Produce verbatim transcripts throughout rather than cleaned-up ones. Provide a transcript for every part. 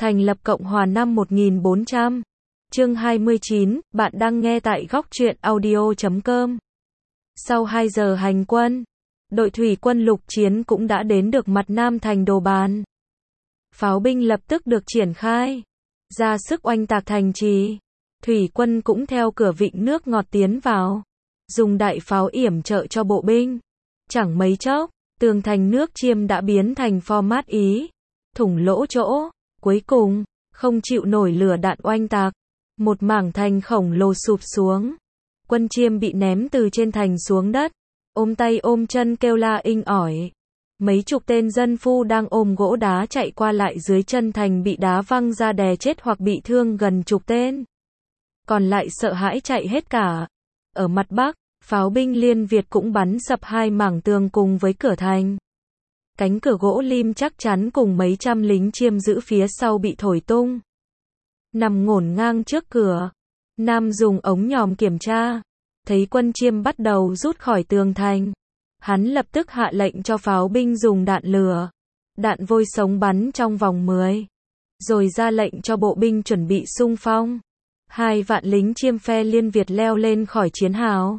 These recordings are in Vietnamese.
Thành lập Cộng hòa năm một nghìn bốn trăm. Chương hai mươi chín, bạn đang nghe tại góc truyện audio chấm com. Sau hai giờ hành quân, đội thủy quân lục chiến cũng đã đến được mặt nam thành Đồ Bàn. Pháo binh lập tức được triển khai, ra sức oanh tạc thành trì. Thủy quân cũng theo cửa vịnh nước ngọt tiến vào, dùng đại pháo yểm trợ cho bộ binh. Chẳng mấy chốc, tường thành nước Chiêm đã biến thành format Ý, thủng lỗ chỗ. Cuối cùng, không chịu nổi lửa đạn oanh tạc, một mảng thành khổng lồ sụp xuống. Quân Chiêm bị ném từ trên thành xuống đất, ôm tay ôm chân kêu la inh ỏi. Mấy chục tên dân phu đang ôm gỗ đá chạy qua lại dưới chân thành bị đá văng ra đè chết hoặc bị thương gần chục tên. Còn lại sợ hãi chạy hết cả. Ở mặt bắc, pháo binh Liên Việt cũng bắn sập hai mảng tường cùng với cửa thành. Cánh cửa gỗ lim chắc chắn cùng mấy trăm lính Chiêm giữ phía sau bị thổi tung. Nằm ngổn ngang trước cửa, Nam dùng ống nhòm kiểm tra, thấy quân Chiêm bắt đầu rút khỏi tường thành. Hắn lập tức hạ lệnh cho pháo binh dùng đạn lửa, đạn vôi sống bắn trong vòng mười. Rồi ra lệnh cho bộ binh chuẩn bị xung phong. Hai vạn lính Chiêm phe Liên Việt leo lên khỏi chiến hào.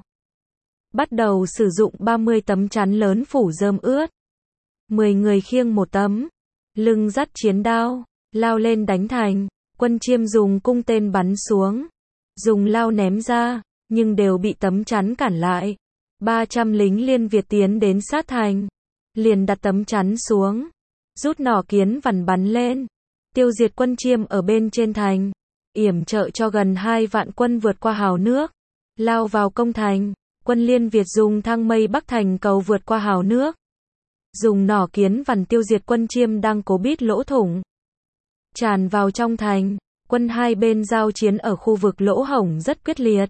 Bắt đầu sử dụng ba mươi tấm chắn lớn phủ rơm ướt. mười người khiêng một tấm, lưng dắt chiến đao, lao lên đánh thành. Quân Chiêm dùng cung tên bắn xuống, dùng lao ném ra, nhưng đều bị tấm chắn cản lại. ba trăm lính Liên Việt tiến đến sát thành, liền đặt tấm chắn xuống, rút nỏ kiến vằn bắn lên, tiêu diệt quân Chiêm ở bên trên thành, yểm trợ cho gần hai vạn quân vượt qua hào nước, lao vào công thành. Quân Liên Việt dùng thang mây bắc thành cầu vượt qua hào nước, dùng nỏ kiến vằn tiêu diệt quân Chiêm đang cố bít lỗ thủng, tràn vào trong thành. Quân hai bên giao chiến ở khu vực lỗ hổng rất quyết liệt,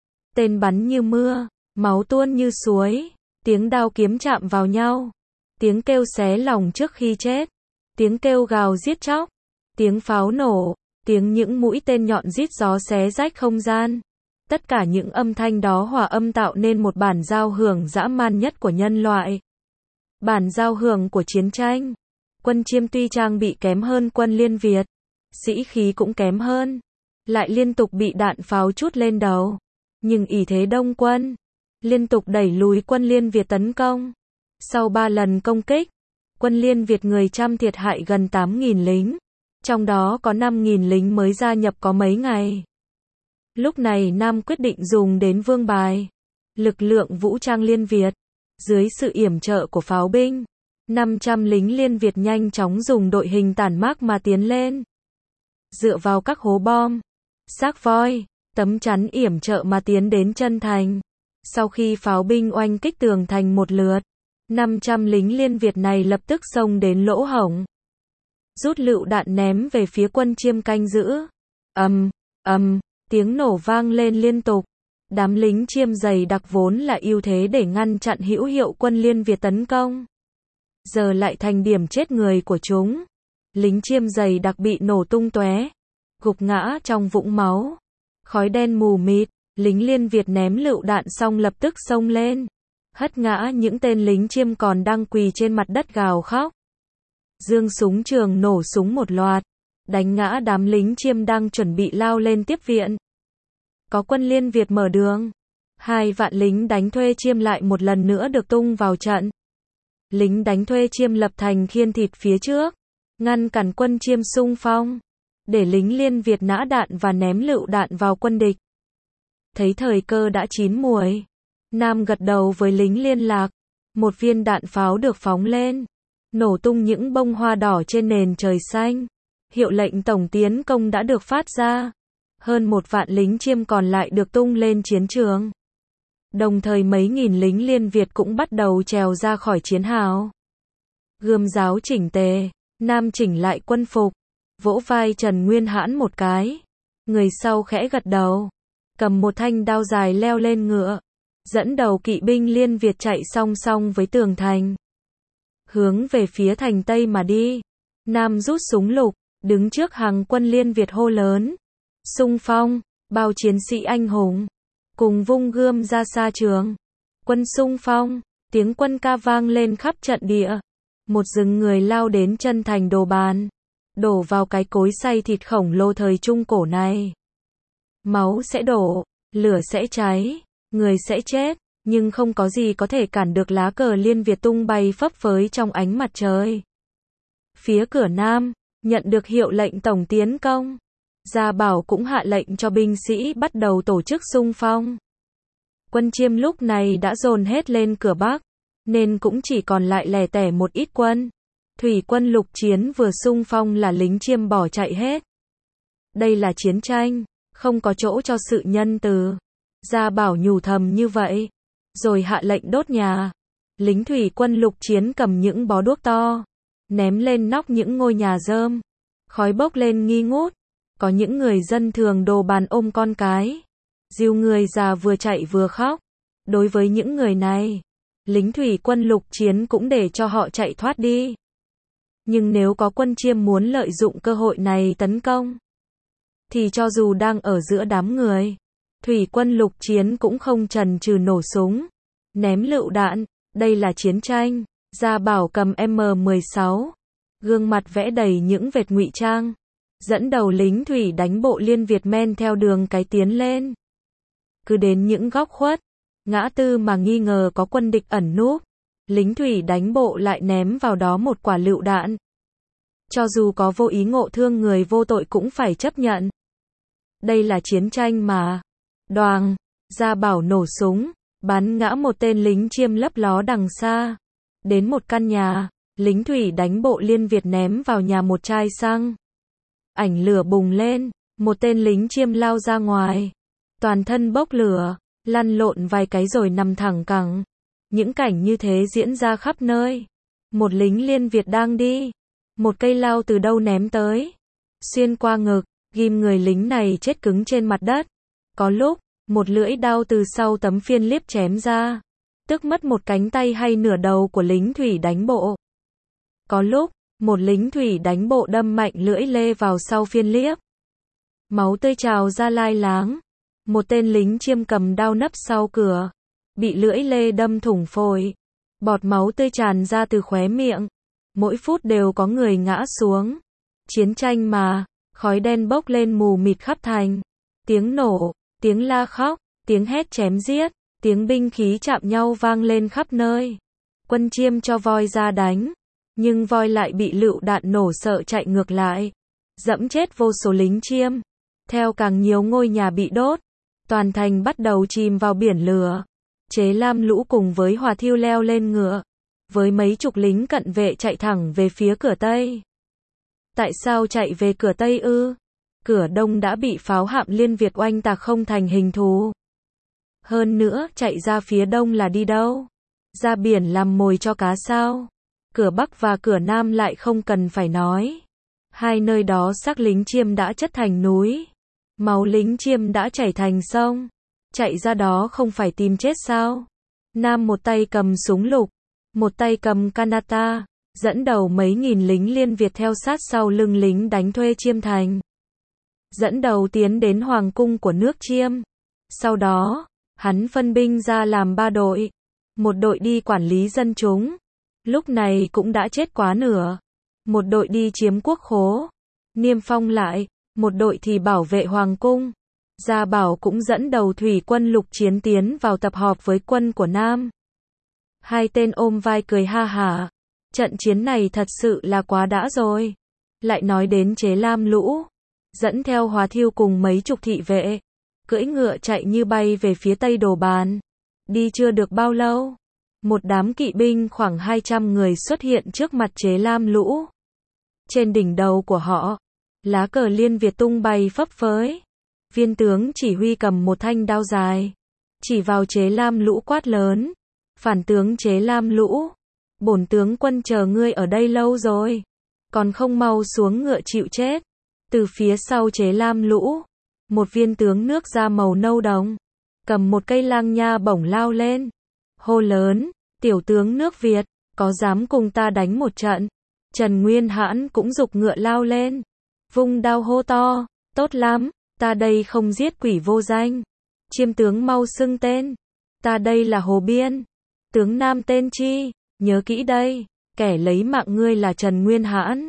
tên bắn như mưa, máu tuôn như suối, tiếng đao kiếm chạm vào nhau, tiếng kêu xé lòng trước khi chết, tiếng kêu gào giết chóc, tiếng pháo nổ, tiếng những mũi tên nhọn rít gió xé rách không gian. Tất cả những âm thanh đó hòa âm tạo nên một bản giao hưởng dã man nhất của nhân loại. Bản giao hưởng của chiến tranh. Quân Chiêm tuy trang bị kém hơn quân Liên Việt, sĩ khí cũng kém hơn, lại liên tục bị đạn pháo trút lên đầu, nhưng ỷ thế đông quân, liên tục đẩy lùi quân Liên Việt tấn công. Sau ba lần công kích, quân Liên Việt người Trăm thiệt hại gần tám nghìn lính, trong đó có năm nghìn lính mới gia nhập có mấy ngày. Lúc này Nam quyết định dùng đến vương bài, lực lượng vũ trang Liên Việt. Dưới sự yểm trợ của pháo binh, năm trăm lính Liên Việt nhanh chóng dùng đội hình tản mác mà tiến lên. Dựa vào các hố bom, xác voi, tấm chắn yểm trợ mà tiến đến chân thành. Sau khi pháo binh oanh kích tường thành một lượt, năm trăm lính Liên Việt này lập tức xông đến lỗ hổng, rút lựu đạn ném về phía quân Chiêm canh giữ. Ầm, ầm, tiếng nổ vang lên liên tục. Đám lính Chiêm dày đặc vốn là ưu thế để ngăn chặn hữu hiệu quân Liên Việt tấn công, giờ lại thành điểm chết người của chúng. Lính Chiêm dày đặc bị nổ tung tóe, gục ngã trong vũng máu. Khói đen mù mịt, lính Liên Việt ném lựu đạn xong lập tức xông lên, hất ngã những tên lính Chiêm còn đang quỳ trên mặt đất gào khóc. Giương súng trường nổ súng một loạt, đánh ngã đám lính Chiêm đang chuẩn bị lao lên tiếp viện. Có quân Liên Việt mở đường, hai vạn lính đánh thuê Chiêm lại một lần nữa được tung vào trận. Lính đánh thuê Chiêm lập thành khiên thịt phía trước, ngăn cản quân Chiêm xung phong, để lính Liên Việt nã đạn và ném lựu đạn vào quân địch. Thấy thời cơ đã chín muồi, Nam gật đầu với lính liên lạc, một viên đạn pháo được phóng lên, nổ tung những bông hoa đỏ trên nền trời xanh. Hiệu lệnh tổng tiến công đã được phát ra. Hơn một vạn lính Chiêm còn lại được tung lên chiến trường. Đồng thời mấy nghìn lính Liên Việt cũng bắt đầu trèo ra khỏi chiến hào. Gươm giáo chỉnh tề, Nam chỉnh lại quân phục, vỗ vai Trần Nguyên Hãn một cái. Người sau khẽ gật đầu, cầm một thanh đao dài leo lên ngựa, dẫn đầu kỵ binh Liên Việt chạy song song với tường thành, hướng về phía thành Tây mà đi. Nam rút súng lục, đứng trước hàng quân Liên Việt hô lớn: xung phong, bao chiến sĩ anh hùng, cùng vung gươm ra xa trường. Quân xung phong, tiếng quân ca vang lên khắp trận địa. Một rừng người lao đến chân thành Đồ Bàn. đổ vào cái cối xay thịt khổng lồ thời Trung Cổ này. Máu sẽ đổ, lửa sẽ cháy, người sẽ chết, nhưng không có gì có thể cản được lá cờ Liên Việt tung bay phấp phới trong ánh mặt trời. Phía cửa Nam, nhận được hiệu lệnh tổng tiến công. Gia Bảo cũng hạ lệnh cho binh sĩ bắt đầu tổ chức xung phong. Quân Chiêm lúc này đã dồn hết lên cửa Bắc, nên cũng chỉ còn lại lẻ tẻ một ít quân. Thủy quân Lục Chiến vừa xung phong là lính Chiêm bỏ chạy hết. Đây là chiến tranh, không có chỗ cho sự nhân từ. Gia Bảo nhủ thầm như vậy, rồi hạ lệnh đốt nhà. Lính thủy quân Lục Chiến cầm những bó đuốc to, ném lên nóc những ngôi nhà rơm. Khói bốc lên nghi ngút. Có những người dân thường đồ bàn ôm con cái. Dìu người già vừa chạy vừa khóc. Đối với những người này, lính thủy quân Lục Chiến cũng để cho họ chạy thoát đi. Nhưng nếu có quân Chiêm muốn lợi dụng cơ hội này tấn công, thì cho dù đang ở giữa đám người, thủy quân Lục Chiến cũng không chần chừ nổ súng, ném lựu đạn. Đây là chiến tranh. Gia Bảo cầm M mười sáu, gương mặt vẽ đầy những vệt ngụy trang, dẫn đầu lính thủy đánh bộ Liên Việt men theo đường cái tiến lên. Cứ đến những góc khuất, ngã tư mà nghi ngờ có quân địch ẩn núp, lính thủy đánh bộ lại ném vào đó một quả lựu đạn. Cho dù có vô ý ngộ thương người vô tội cũng phải chấp nhận. Đây là chiến tranh mà. Đoàng, Gia Bảo nổ súng, bắn ngã một tên lính Chiêm lấp ló đằng xa. Đến một căn nhà, lính thủy đánh bộ Liên Việt ném vào nhà một chai xăng. Ảnh lửa bùng lên, một tên lính Chiêm lao ra ngoài. Toàn thân bốc lửa, lăn lộn vài cái rồi nằm thẳng cẳng. Những cảnh như thế diễn ra khắp nơi. Một lính Liên Việt đang đi, một cây lao từ đâu ném tới, xuyên qua ngực, ghim người lính này chết cứng trên mặt đất. Có lúc, một lưỡi đao từ sau tấm phiên liếp chém ra, tức mất một cánh tay hay nửa đầu của lính thủy đánh bộ. Có lúc, một lính thủy đánh bộ đâm mạnh lưỡi lê vào sau phiên liếp. Máu tươi trào ra lai láng. Một tên lính Chiêm cầm đao nấp sau cửa, bị lưỡi lê đâm thủng phổi. Bọt máu tươi tràn ra từ khóe miệng. Mỗi phút đều có người ngã xuống. Chiến tranh mà, khói đen bốc lên mù mịt khắp thành. Tiếng nổ, tiếng la khóc, tiếng hét chém giết, tiếng binh khí chạm nhau vang lên khắp nơi. Quân Chiêm cho voi ra đánh, nhưng voi lại bị lựu đạn nổ sợ chạy ngược lại, dẫm chết vô số lính Chiêm. Theo càng nhiều ngôi nhà bị đốt, toàn thành bắt đầu chìm vào biển lửa. Chế Lam Lũ cùng với Hòa Thiêu leo lên ngựa, với mấy chục lính cận vệ chạy thẳng về phía cửa Tây. Tại sao chạy về cửa Tây ư? Cửa Đông đã bị pháo hạm Liên Việt oanh tạc không thành hình thù. Hơn nữa, chạy ra phía Đông là đi đâu? Ra biển làm mồi cho cá sao? Cửa Bắc và cửa Nam lại không cần phải nói. Hai nơi đó xác lính Chiêm đã chất thành núi. Máu lính Chiêm đã chảy thành sông. Chạy ra đó không phải tìm chết sao? Nam một tay cầm súng lục, một tay cầm Kanata, dẫn đầu mấy nghìn lính Liên Việt theo sát sau lưng lính đánh thuê Chiêm thành. Dẫn đầu tiến đến hoàng cung của nước Chiêm. Sau đó, hắn phân binh ra làm ba đội. Một đội đi quản lý dân chúng, lúc này cũng đã chết quá nửa. Một đội đi chiếm quốc khố, niêm phong lại. Một đội thì bảo vệ hoàng cung. Gia Bảo cũng dẫn đầu thủy quân Lục Chiến tiến vào tập họp với quân của Nam. Hai tên ôm vai cười ha hả. Trận chiến này thật sự là quá đã rồi. Lại nói đến Chế Lam Lũ, dẫn theo Hòa Thiêu cùng mấy chục thị vệ, cưỡi ngựa chạy như bay về phía Tây Đồ Bàn. Đi chưa được bao lâu, một đám kỵ binh khoảng hai trăm người xuất hiện trước mặt Chế Lam Lũ. Trên đỉnh đầu của họ, lá cờ Liên Việt tung bay phấp phới. Viên tướng chỉ huy cầm một thanh đao dài, chỉ vào Chế Lam Lũ quát lớn. Phản tướng Chế Lam Lũ, bổn tướng quân chờ ngươi ở đây lâu rồi, còn không mau xuống ngựa chịu chết. Từ phía sau Chế Lam Lũ, một viên tướng nước da màu nâu đồng, cầm một cây lang nha bổng lao lên, hô lớn, tiểu tướng nước Việt, có dám cùng ta đánh một trận? Trần Nguyên Hãn cũng giục ngựa lao lên, vung đao hô to, tốt lắm, ta đây không giết quỷ vô danh. Chiêm tướng mau xưng tên, ta đây là Hồ Biên, tướng Nam tên chi, nhớ kỹ đây, kẻ lấy mạng ngươi là Trần Nguyên Hãn.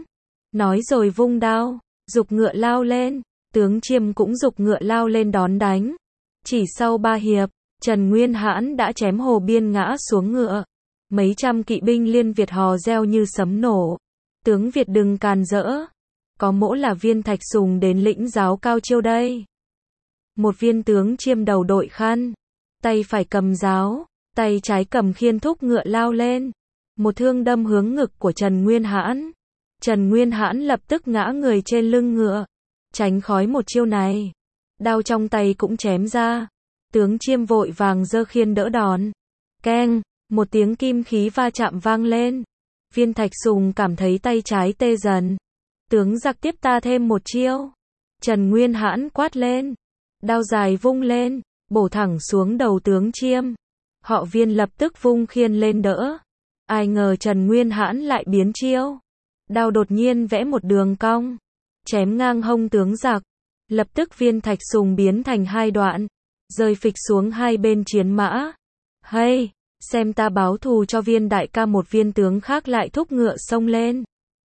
Nói rồi vung đao, giục ngựa lao lên, tướng Chiêm cũng giục ngựa lao lên đón đánh. Chỉ sau ba hiệp, Trần Nguyên Hãn đã chém Hồ Biên ngã xuống ngựa. Mấy trăm kỵ binh Liên Việt hò reo như sấm nổ. Tướng Việt đừng càn rỡ. Có mỗ là Viên Thạch Sùng đến lĩnh giáo cao chiêu đây. Một viên tướng Chiêm đầu đội khăn, tay phải cầm giáo, tay trái cầm khiên thúc ngựa lao lên. Một thương đâm hướng ngực của Trần Nguyên Hãn. Trần Nguyên Hãn lập tức ngã người trên lưng ngựa. Tránh khói một chiêu này. Đao trong tay cũng chém ra. Tướng Chiêm vội vàng giơ khiên đỡ đòn. Keng, một tiếng kim khí va chạm vang lên. Viên Thạch Sùng cảm thấy tay trái tê dần. Tướng giặc tiếp ta thêm một chiêu. Trần Nguyên Hãn quát lên. Đao dài vung lên, bổ thẳng xuống đầu tướng Chiêm. Họ Viên lập tức vung khiên lên đỡ. Ai ngờ Trần Nguyên Hãn lại biến chiêu. Đao đột nhiên vẽ một đường cong, chém ngang hông tướng giặc. Lập tức Viên Thạch Sùng biến thành hai đoạn, rơi phịch xuống hai bên chiến mã. Hay, xem ta báo thù cho Viên đại ca. Một viên tướng khác lại thúc ngựa xông lên.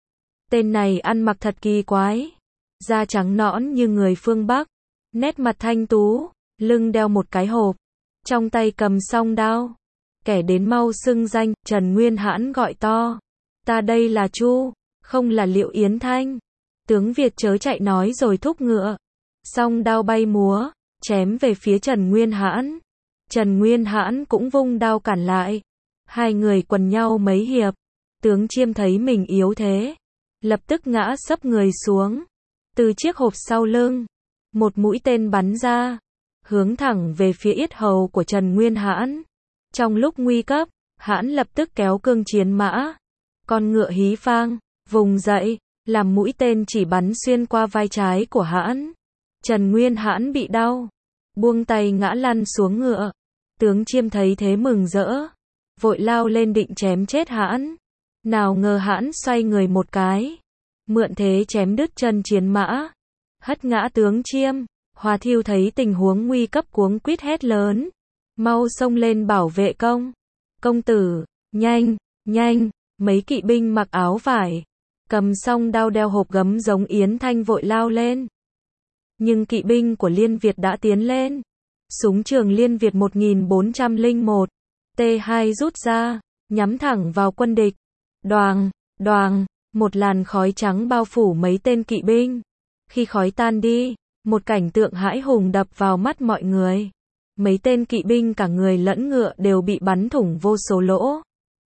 Tên này ăn mặc thật kỳ quái, da trắng nõn như người phương Bắc, nét mặt thanh tú, lưng đeo một cái hộp, trong tay cầm song đao. Kẻ đến mau xưng danh. Trần Nguyên Hãn gọi to. Ta đây là Chu, không là Liệu Yến Thanh. Tướng Việt chớ chạy nói rồi thúc ngựa. Song đao bay múa, chém về phía Trần Nguyên Hãn. Trần Nguyên Hãn cũng vung đao cản lại. Hai người quần nhau mấy hiệp. Tướng Chiêm thấy mình yếu thế, lập tức ngã sấp người xuống. Từ chiếc hộp sau lưng, một mũi tên bắn ra, hướng thẳng về phía yết hầu của Trần Nguyên Hãn. Trong lúc nguy cấp, Hãn lập tức kéo cương chiến mã. Con ngựa hí vang, vùng dậy, làm mũi tên chỉ bắn xuyên qua vai trái của Hãn. Trần Nguyên Hãn bị đau, buông tay ngã lăn xuống ngựa. Tướng Chiêm thấy thế mừng rỡ, vội lao lên định chém chết Hãn. Nào ngờ Hãn xoay người một cái, mượn thế chém đứt chân chiến mã, hất ngã tướng Chiêm. Hòa Thiêu thấy tình huống nguy cấp cuống quýt hét lớn. Mau xông lên bảo vệ công. Công tử, nhanh, nhanh. Mấy kỵ binh mặc áo vải, cầm song đao đeo hộp gấm giống Yến Thanh vội lao lên. Nhưng kỵ binh của Liên Việt đã tiến lên. Súng trường Liên Việt một nghìn bốn trăm lẻ một, T hai rút ra, nhắm thẳng vào quân địch. Đoàng, đoàng, một làn khói trắng bao phủ mấy tên kỵ binh. Khi khói tan đi, một cảnh tượng hãi hùng đập vào mắt mọi người. Mấy tên kỵ binh cả người lẫn ngựa đều bị bắn thủng vô số lỗ.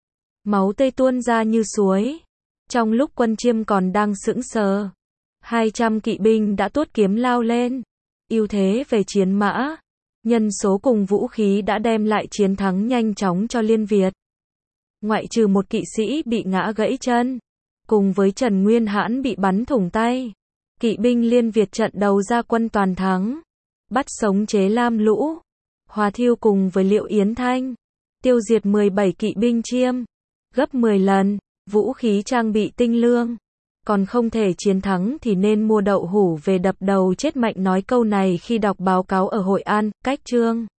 Máu tươi tuôn ra như suối. Trong lúc quân Chiêm còn đang sững sờ, hai trăm kỵ binh đã tuốt kiếm lao lên. Ưu thế về chiến mã, nhân số cùng vũ khí đã đem lại chiến thắng nhanh chóng cho Liên Việt. Ngoại trừ một kỵ sĩ bị ngã gãy chân, cùng với Trần Nguyên Hãn bị bắn thủng tay, kỵ binh Liên Việt trận đầu ra quân toàn thắng, bắt sống Chế Lam Lũ. Hòa Thiêu cùng với Liệu Yến Thanh tiêu diệt mười bảy kỵ binh Chiêm, gấp mười lần, vũ khí trang bị tinh lương. Còn không thể chiến thắng thì nên mua đậu hũ về đập đầu chết. Mạnh nói câu này khi đọc báo cáo ở Hội An, cách chương